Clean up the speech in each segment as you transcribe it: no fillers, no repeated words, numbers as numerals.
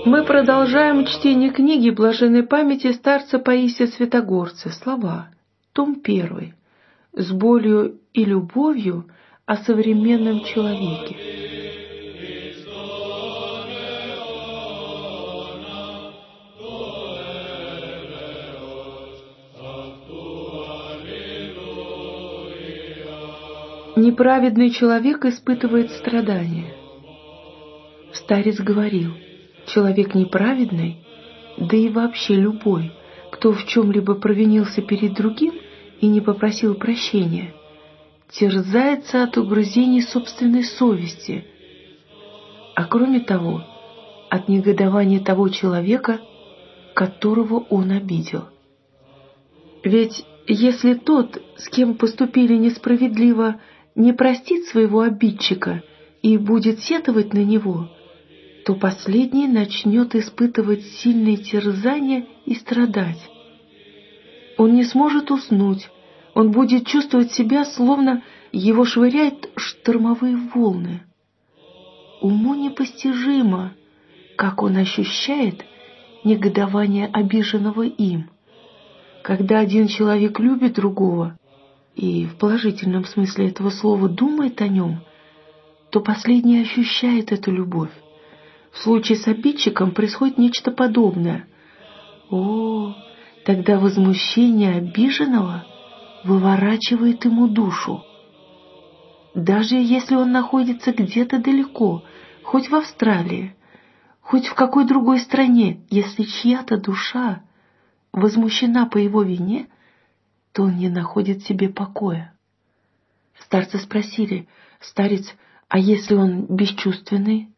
Мы продолжаем чтение книги блаженной памяти старца Паисия Святогорца. Слова. Том 1. С болью и любовью о современном человеке. Неправедный человек испытывает страдания. Старец говорил: человек неправедный, да и вообще любой, кто в чем-либо провинился перед другим и не попросил прощения, терзается от угрызений собственной совести, а кроме того, от негодования того человека, которого он обидел. Ведь если тот, с кем поступили несправедливо, не простит своего обидчика и будет сетовать на него, то последний начнет испытывать сильные терзания и страдать. Он не сможет уснуть, он будет чувствовать себя, словно его швыряют штормовые волны. Уму непостижимо, как он ощущает негодование обиженного им. Когда один человек любит другого и в положительном смысле этого слова думает о нем, то последний ощущает эту любовь. В случае с обидчиком происходит нечто подобное. Тогда возмущение обиженного выворачивает ему душу. Даже если он находится где-то далеко, хоть в Австралии, хоть в какой другой стране, если чья-то душа возмущена по его вине, то он не находит себе покоя. Старца спросили: «Старец, а если он бесчувственный?»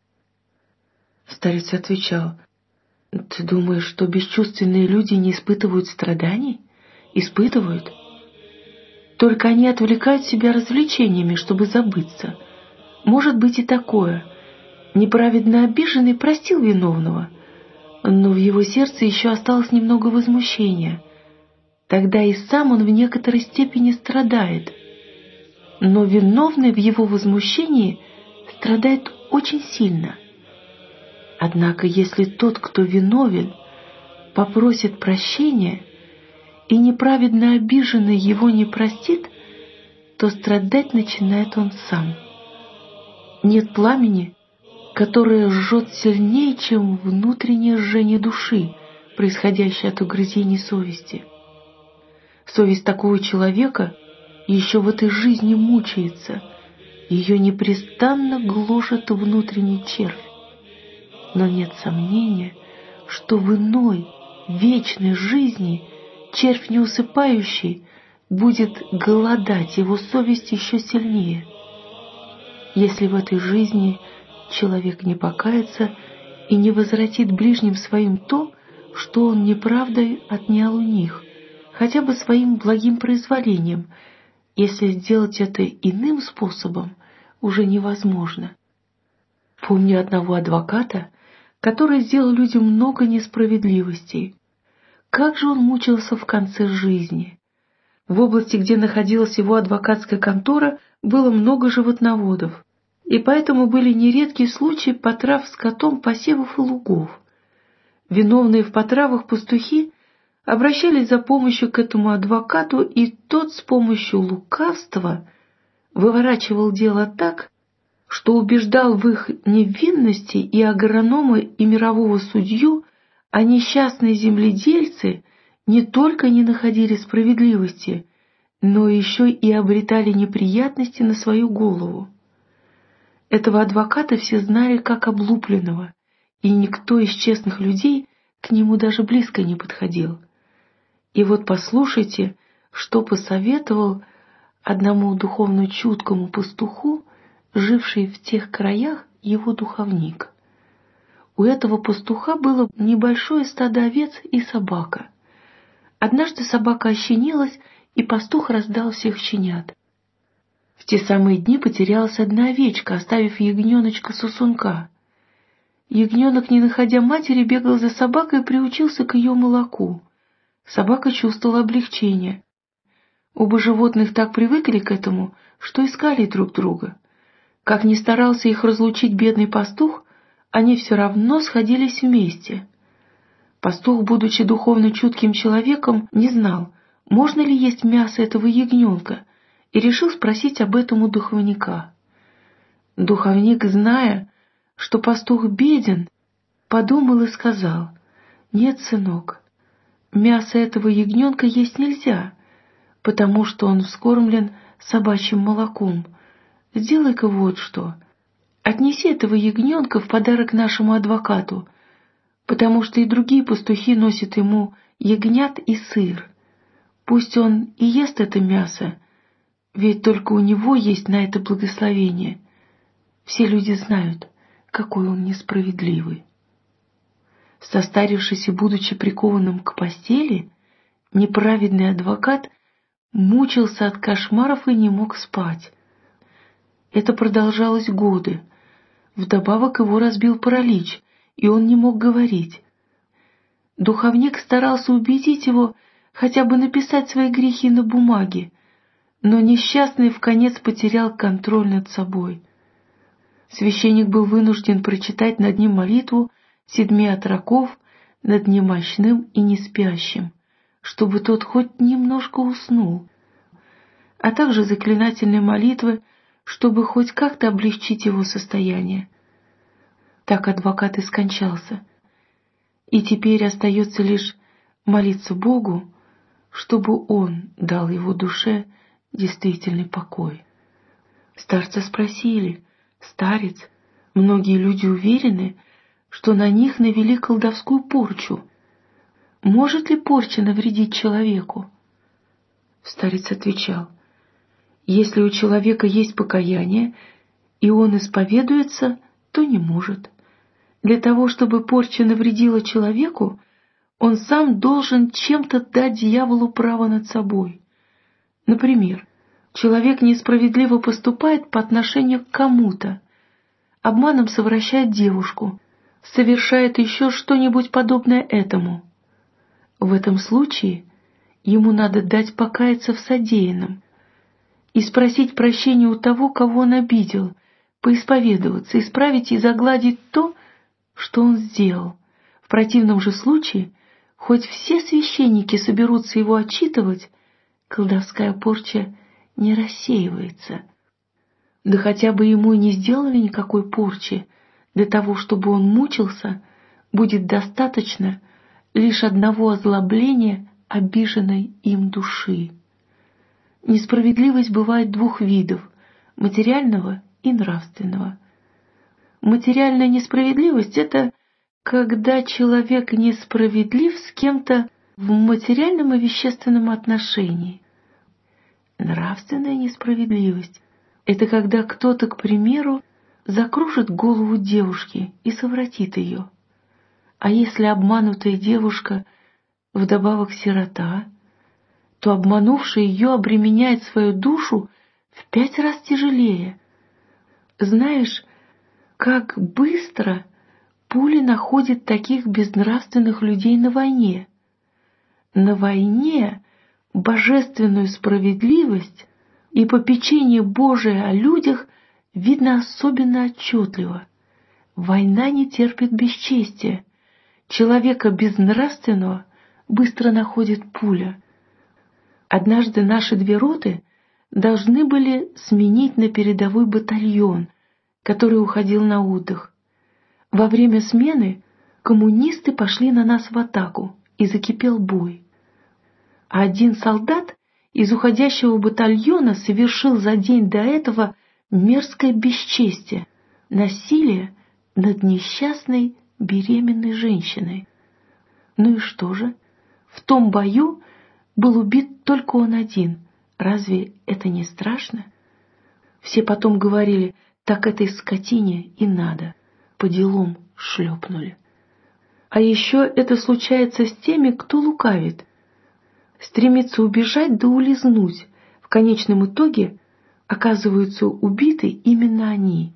Старец отвечал: «Ты думаешь, что бесчувственные люди не испытывают страданий? Испытывают. Только они отвлекают себя развлечениями, чтобы забыться. Может быть и такое. Неправедно обиженный простил виновного, но в его сердце еще осталось немного возмущения. Тогда и сам он в некоторой степени страдает. Но виновный в его возмущении страдает очень сильно. Однако если тот, кто виновен, попросит прощения, и неправедно обиженный его не простит, то страдать начинает он сам. Нет пламени, которое жжет сильнее, чем внутреннее жжение души, происходящее от угрызений совести. Совесть такого человека еще в этой жизни мучается, ее непрестанно гложет внутренний червь. Но нет сомнения, что в иной, вечной жизни червь неусыпающий будет голодать его совесть еще сильнее. Если в этой жизни человек не покается и не возвратит ближним своим то, что он неправдой отнял у них, хотя бы своим благим произволением, если сделать это иным способом уже невозможно. Помню одного адвоката, который сделал людям много несправедливостей. Как же он мучился в конце жизни! В области, где находилась его адвокатская контора, было много животноводов, и поэтому были нередки случаи потрав скотом посевов и лугов. Виновные в потравах пастухи обращались за помощью к этому адвокату, и тот с помощью лукавства выворачивал дело так, что убеждал в их невинности и агронома, и мирового судью, а несчастные земледельцы не только не находили справедливости, но еще и обретали неприятности на свою голову. Этого адвоката все знали как облупленного, и никто из честных людей к нему даже близко не подходил. И вот послушайте, что посоветовал одному духовно чуткому пастуху, живший в тех краях, его духовник. У этого пастуха было небольшое стадо овец и собака. Однажды собака ощенилась, и пастух раздал всех щенят. В те самые дни потерялась одна овечка, оставив ягненочка-сосунка. Ягненок, не находя матери, бегал за собакой и приучился к ее молоку. Собака чувствовала облегчение. Оба животных так привыкли к этому, что искали друг друга. Как ни старался их разлучить бедный пастух, они все равно сходились вместе. Пастух, будучи духовно чутким человеком, не знал, можно ли есть мясо этого ягненка, и решил спросить об этом у духовника. Духовник, зная, что пастух беден, подумал и сказал: «Нет, сынок, мясо этого ягненка есть нельзя, потому что он вскормлен собачьим молоком. Сделай-ка вот что. Отнеси этого ягненка в подарок нашему адвокату, потому что и другие пастухи носят ему ягнят и сыр. Пусть он и ест это мясо, ведь только у него есть на это благословение. Все люди знают, какой он несправедливый». Состарившись и будучи прикованным к постели, неправедный адвокат мучился от кошмаров и не мог спать. Это продолжалось годы. Вдобавок его разбил паралич, и он не мог говорить. Духовник старался убедить его хотя бы написать свои грехи на бумаге, но несчастный вконец потерял контроль над собой. Священник был вынужден прочитать над ним молитву 7 отроков над немощным и неспящим, чтобы тот хоть немножко уснул, а также заклинательные молитвы, чтобы хоть как-то облегчить его состояние. Так адвокат и скончался, и теперь остается лишь молиться Богу, чтобы Он дал его душе действительный покой. Старца спросили: «Старец, многие люди уверены, что на них навели колдовскую порчу. Может ли порча навредить человеку?» Старец отвечал: «Если у человека есть покаяние, и он исповедуется, то не может. Для того, чтобы порча навредила человеку, он сам должен чем-то дать дьяволу право над собой. Например, человек несправедливо поступает по отношению к кому-то, обманом совращает девушку, совершает еще что-нибудь подобное этому. В этом случае ему надо дать покаяться в содеянном и спросить прощения у того, кого он обидел, поисповедоваться, исправить и загладить то, что он сделал. В противном же случае, хоть все священники соберутся его отчитывать, колдовская порча не рассеивается. Да хотя бы ему и не сделали никакой порчи, для того, чтобы он мучился, будет достаточно лишь одного озлобления обиженной им души. Несправедливость бывает 2 видов – материального и нравственного. Материальная несправедливость – это когда человек несправедлив с кем-то в материальном и вещественном отношении. Нравственная несправедливость – это когда кто-то, к примеру, закружит голову девушки и совратит ее. А если обманутая девушка вдобавок сирота, то обманувший ее обременяет свою душу в 5 раз тяжелее. Знаешь, как быстро пули находят таких безнравственных людей на войне. На войне божественную справедливость и попечение Божие о людях видно особенно отчетливо. Война не терпит бесчестия. Человека безнравственного быстро находит пуля. Однажды наши 2 роты должны были сменить на передовой батальон, который уходил на отдых. Во время смены коммунисты пошли на нас в атаку, и закипел бой. А один солдат из уходящего батальона совершил за день до этого мерзкое бесчестие, насилие над несчастной беременной женщиной. Ну и что же? В том бою был убит только он один. Разве это не страшно? Все потом говорили: так этой скотине и надо. По делам шлепнули. А еще это случается с теми, кто лукавит. Стремится убежать да улизнуть. В конечном итоге оказываются убиты именно они.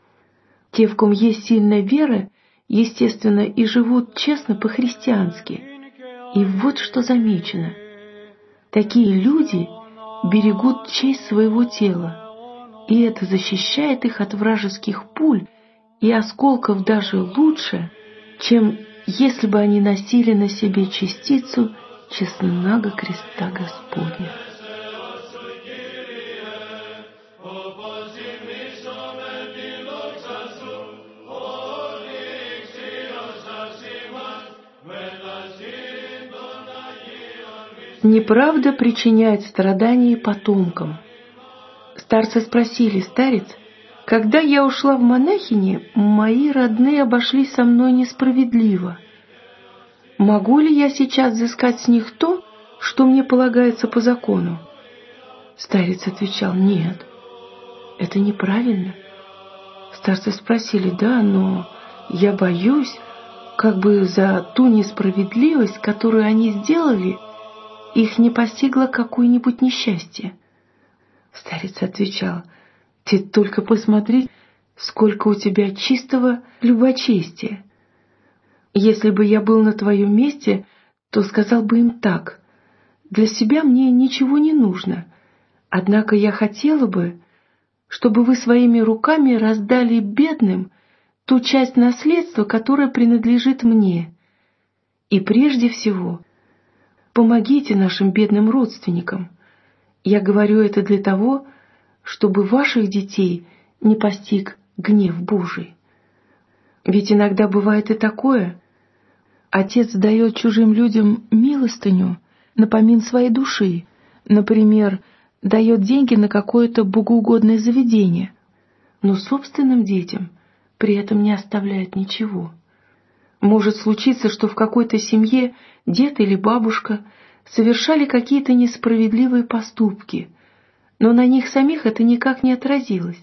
Те, в ком есть сильная вера, естественно, и живут честно по-христиански. И вот что замечено. Такие люди берегут честь своего тела, и это защищает их от вражеских пуль и осколков даже лучше, чем если бы они носили на себе частицу честного креста Господня. Неправда причиняет страдания потомкам. Старцы спросили: «Старец, когда я ушла в монахини, мои родные обошлись со мной несправедливо. Могу ли я сейчас взыскать с них то, что мне полагается по закону?» Старец отвечал: «Нет, это неправильно». Старцы спросили: «Да, но я боюсь, как бы за ту несправедливость, которую они сделали, их не постигло какое-нибудь несчастье». Старец отвечал: «Ты только посмотри, сколько у тебя чистого любочестия. Если бы я был на твоем месте, то сказал бы им так: для себя мне ничего не нужно, однако я хотела бы, чтобы вы своими руками раздали бедным ту часть наследства, которая принадлежит мне. И прежде всего помогите нашим бедным родственникам. Я говорю это для того, чтобы ваших детей не постиг гнев Божий. Ведь иногда бывает и такое. Отец дает чужим людям милостыню на помин своей души, например, дает деньги на какое-то богоугодное заведение, но собственным детям при этом не оставляет ничего. Может случиться, что в какой-то семье дед или бабушка совершали какие-то несправедливые поступки, но на них самих это никак не отразилось.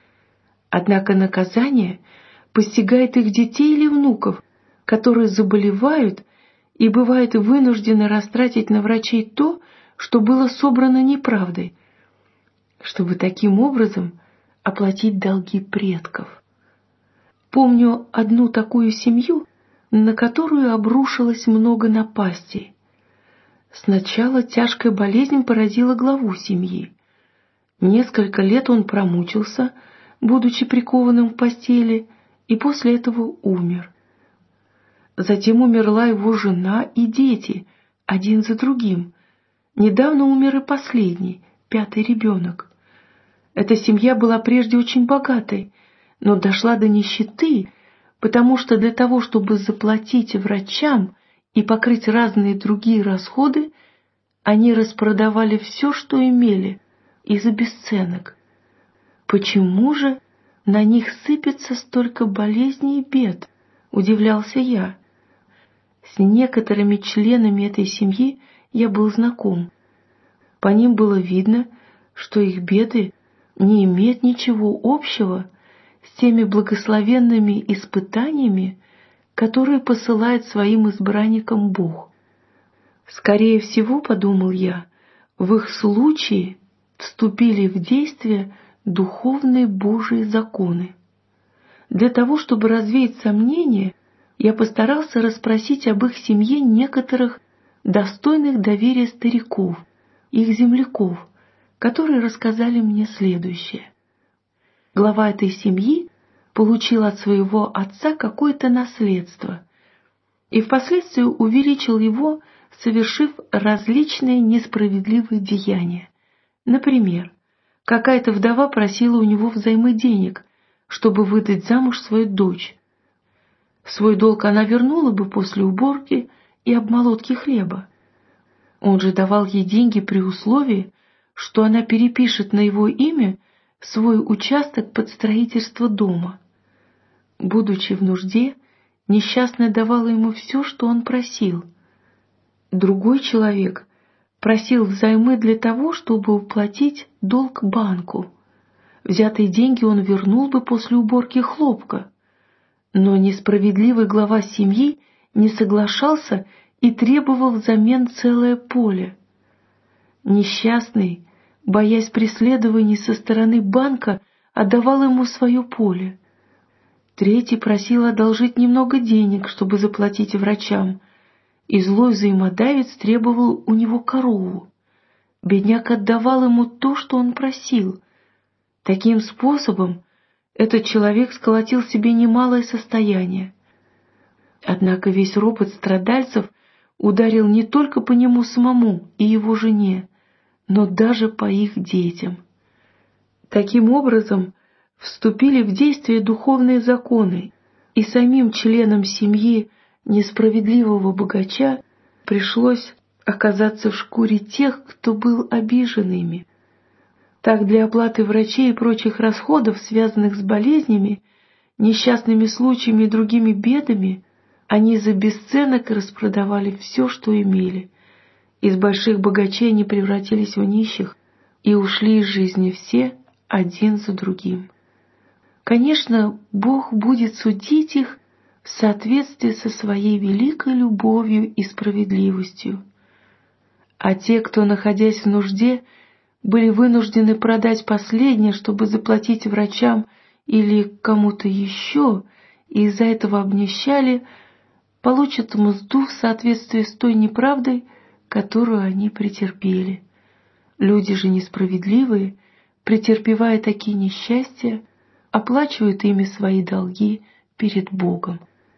Однако наказание постигает их детей или внуков, которые заболевают и бывают вынуждены растратить на врачей то, что было собрано неправдой, чтобы таким образом оплатить долги предков. Помню одну такую семью, на которую обрушилось много напастей. Сначала тяжкая болезнь поразила главу семьи. Несколько лет он промучился, будучи прикованным в постели, и после этого умер. Затем умерла его жена и дети, один за другим. Недавно умер и последний, 5-й ребенок. Эта семья была прежде очень богатой, но дошла до нищеты, потому что для того, чтобы заплатить врачам и покрыть разные другие расходы, они распродавали все, что имели, и за бесценок. Почему же на них сыпется столько болезней и бед? Удивлялся я. С некоторыми членами этой семьи я был знаком. По ним было видно, что их беды не имеют ничего общего с теми благословенными испытаниями, которые посылает своим избранникам Бог. Скорее всего, подумал я, в их случае вступили в действие духовные Божьи законы. Для того, чтобы развеять сомнения, я постарался расспросить об их семье некоторых достойных доверия стариков, их земляков, которые рассказали мне следующее. Глава этой семьи получил от своего отца какое-то наследство и впоследствии увеличил его, совершив различные несправедливые деяния. Например, какая-то вдова просила у него взаймы денег, чтобы выдать замуж свою дочь. Свой долг она вернула бы после уборки и обмолотки хлеба. Он же давал ей деньги при условии, что она перепишет на его имя свой участок под строительство дома. Будучи в нужде, несчастная давала ему все, что он просил. Другой человек просил взаймы для того, чтобы уплатить долг банку. Взятые деньги он вернул бы после уборки хлопка. Но несправедливый глава семьи не соглашался и требовал взамен целое поле. Несчастный, боясь преследований со стороны банка, отдавал ему свое поле. Третий просил одолжить немного денег, чтобы заплатить врачам, и злой взаимодавец требовал у него корову. Бедняк отдавал ему то, что он просил. Таким способом Этот человек сколотил себе немалое состояние. Однако весь ропот страдальцев ударил не только по нему самому и его жене, но даже по их детям. Таким образом, вступили в действие духовные законы, и самим членам семьи несправедливого богача пришлось оказаться в шкуре тех, кто был обижен ими. Так, для оплаты врачей и прочих расходов, связанных с болезнями, несчастными случаями и другими бедами, они за бесценок распродавали все, что имели. Из больших богачей они превратились в нищих и ушли из жизни все один за другим. Конечно, Бог будет судить их в соответствии со своей великой любовью и справедливостью. А те, кто, находясь в нужде, были вынуждены продать последнее, чтобы заплатить врачам или кому-то еще, и из-за этого обнищали, получат мзду в соответствии с той неправдой, которую они претерпели. Люди же несправедливые, претерпевая такие несчастья, оплачивают ими свои долги перед Богом.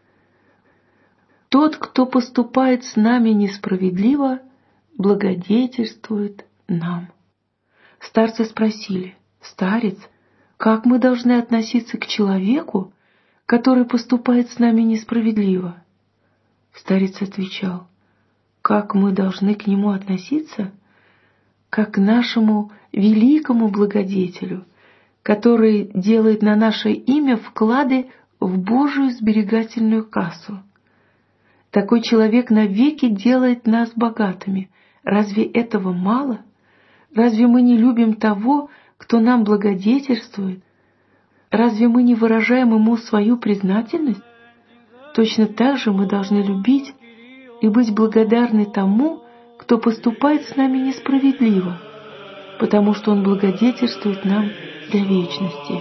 Тот, кто поступает с нами несправедливо, благодетельствует нам. Старцы спросили: «Старец, как мы должны относиться к человеку, который поступает с нами несправедливо?» Старец отвечал: «Как мы должны к нему относиться? Как к нашему великому благодетелю, который делает на наше имя вклады в Божию сберегательную кассу. Такой человек навеки делает нас богатыми. Разве этого мало? Разве мы не любим того, кто нам благодетельствует? Разве мы не выражаем ему свою признательность? Точно так же мы должны любить и быть благодарны тому, кто поступает с нами несправедливо, потому что он благодетельствует нам для вечности».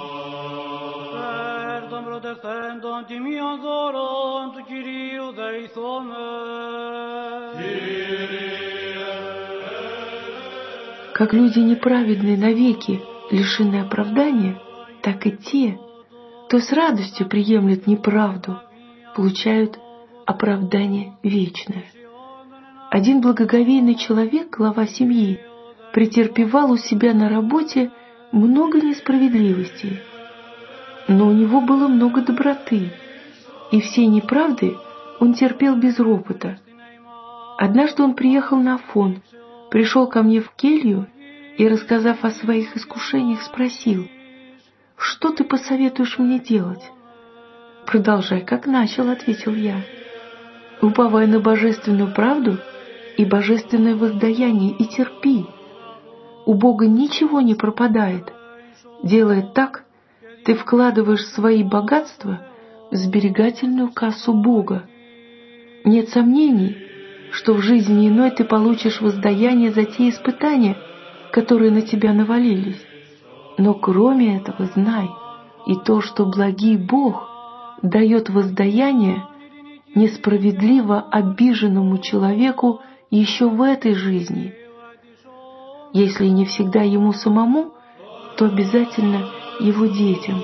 Как люди неправедные навеки лишены оправдания, так и те, кто с радостью приемлет неправду, получают оправдание вечное. Один благоговейный человек, глава семьи, претерпевал у себя на работе много несправедливостей, но у него было много доброты, и все неправды он терпел без ропота. Однажды он приехал на Афон, пришел ко мне в келью и, рассказав о своих искушениях, спросил: «Что ты посоветуешь мне делать?» «Продолжай, как начал», — ответил я. «Уповай на божественную правду и божественное воздаяние и терпи. У Бога ничего не пропадает. Делая так, ты вкладываешь свои богатства в сберегательную кассу Бога. Нет сомнений, что в жизни иной ты получишь воздаяние за те испытания, которые на тебя навалились. Но кроме этого знай и то, что благий Бог дает воздаяние несправедливо обиженному человеку еще в этой жизни. Если не всегда ему самому, то обязательно его детям».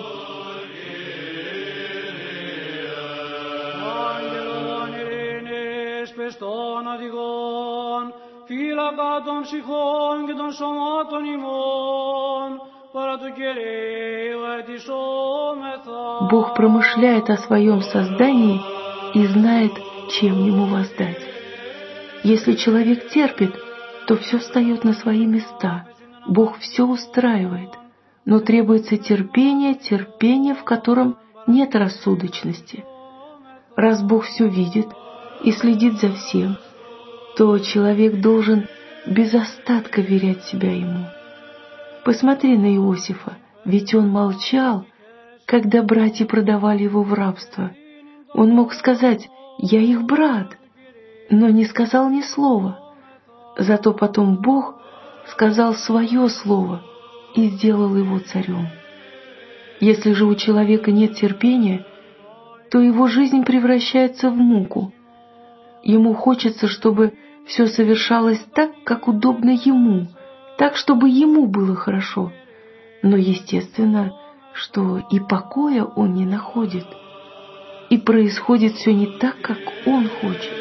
Бог промышляет о своем создании и знает, чем ему воздать. Если человек терпит, то все встает на свои места. Бог все устраивает, но требуется терпение, в котором нет рассудочности. Раз Бог все видит и следит за всем, то человек должен без остатка верять себя ему. Посмотри на Иосифа, ведь он молчал, когда братья продавали его в рабство. Он мог сказать: «Я их брат», но не сказал ни слова. Зато потом Бог сказал свое слово и сделал его царем. Если же у человека нет терпения, то его жизнь превращается в муку. Ему хочется, чтобы все совершалось так, как удобно ему, так, чтобы ему было хорошо. Но, естественно, что и покоя он не находит, и происходит все не так, как он хочет.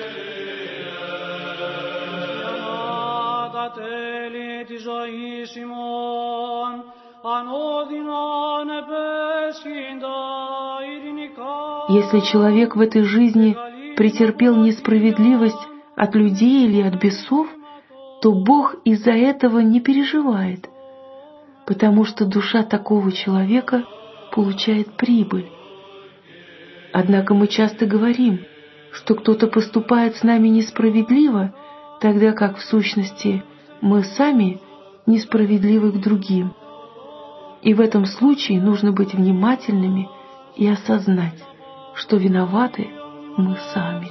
Если человек в этой жизни претерпел несправедливость от людей или от бесов, то Бог из-за этого не переживает, потому что душа такого человека получает прибыль. Однако мы часто говорим, что кто-то поступает с нами несправедливо, тогда как в сущности мы сами несправедливы к другим. И в этом случае нужно быть внимательными и осознать, что виноваты мы сами.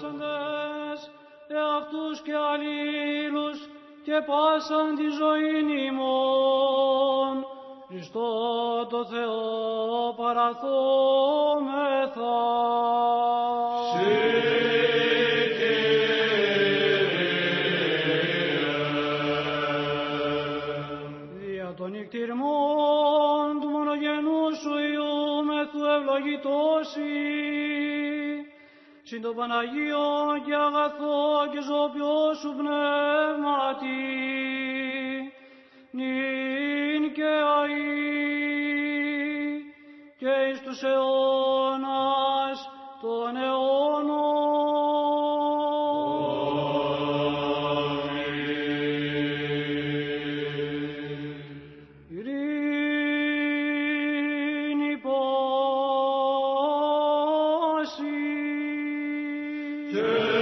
Χριστό το Θεό παραθόμεθα. Δια των νικτυρμών του μονογενού σου Υιού μεθού ευλογητώσει, συν το Παναγίο και αγαθό και ζώπιο σου πνεύματι, νυν και αεί και εις τους αιώνας των αιώνων. Ειρήνη πάση.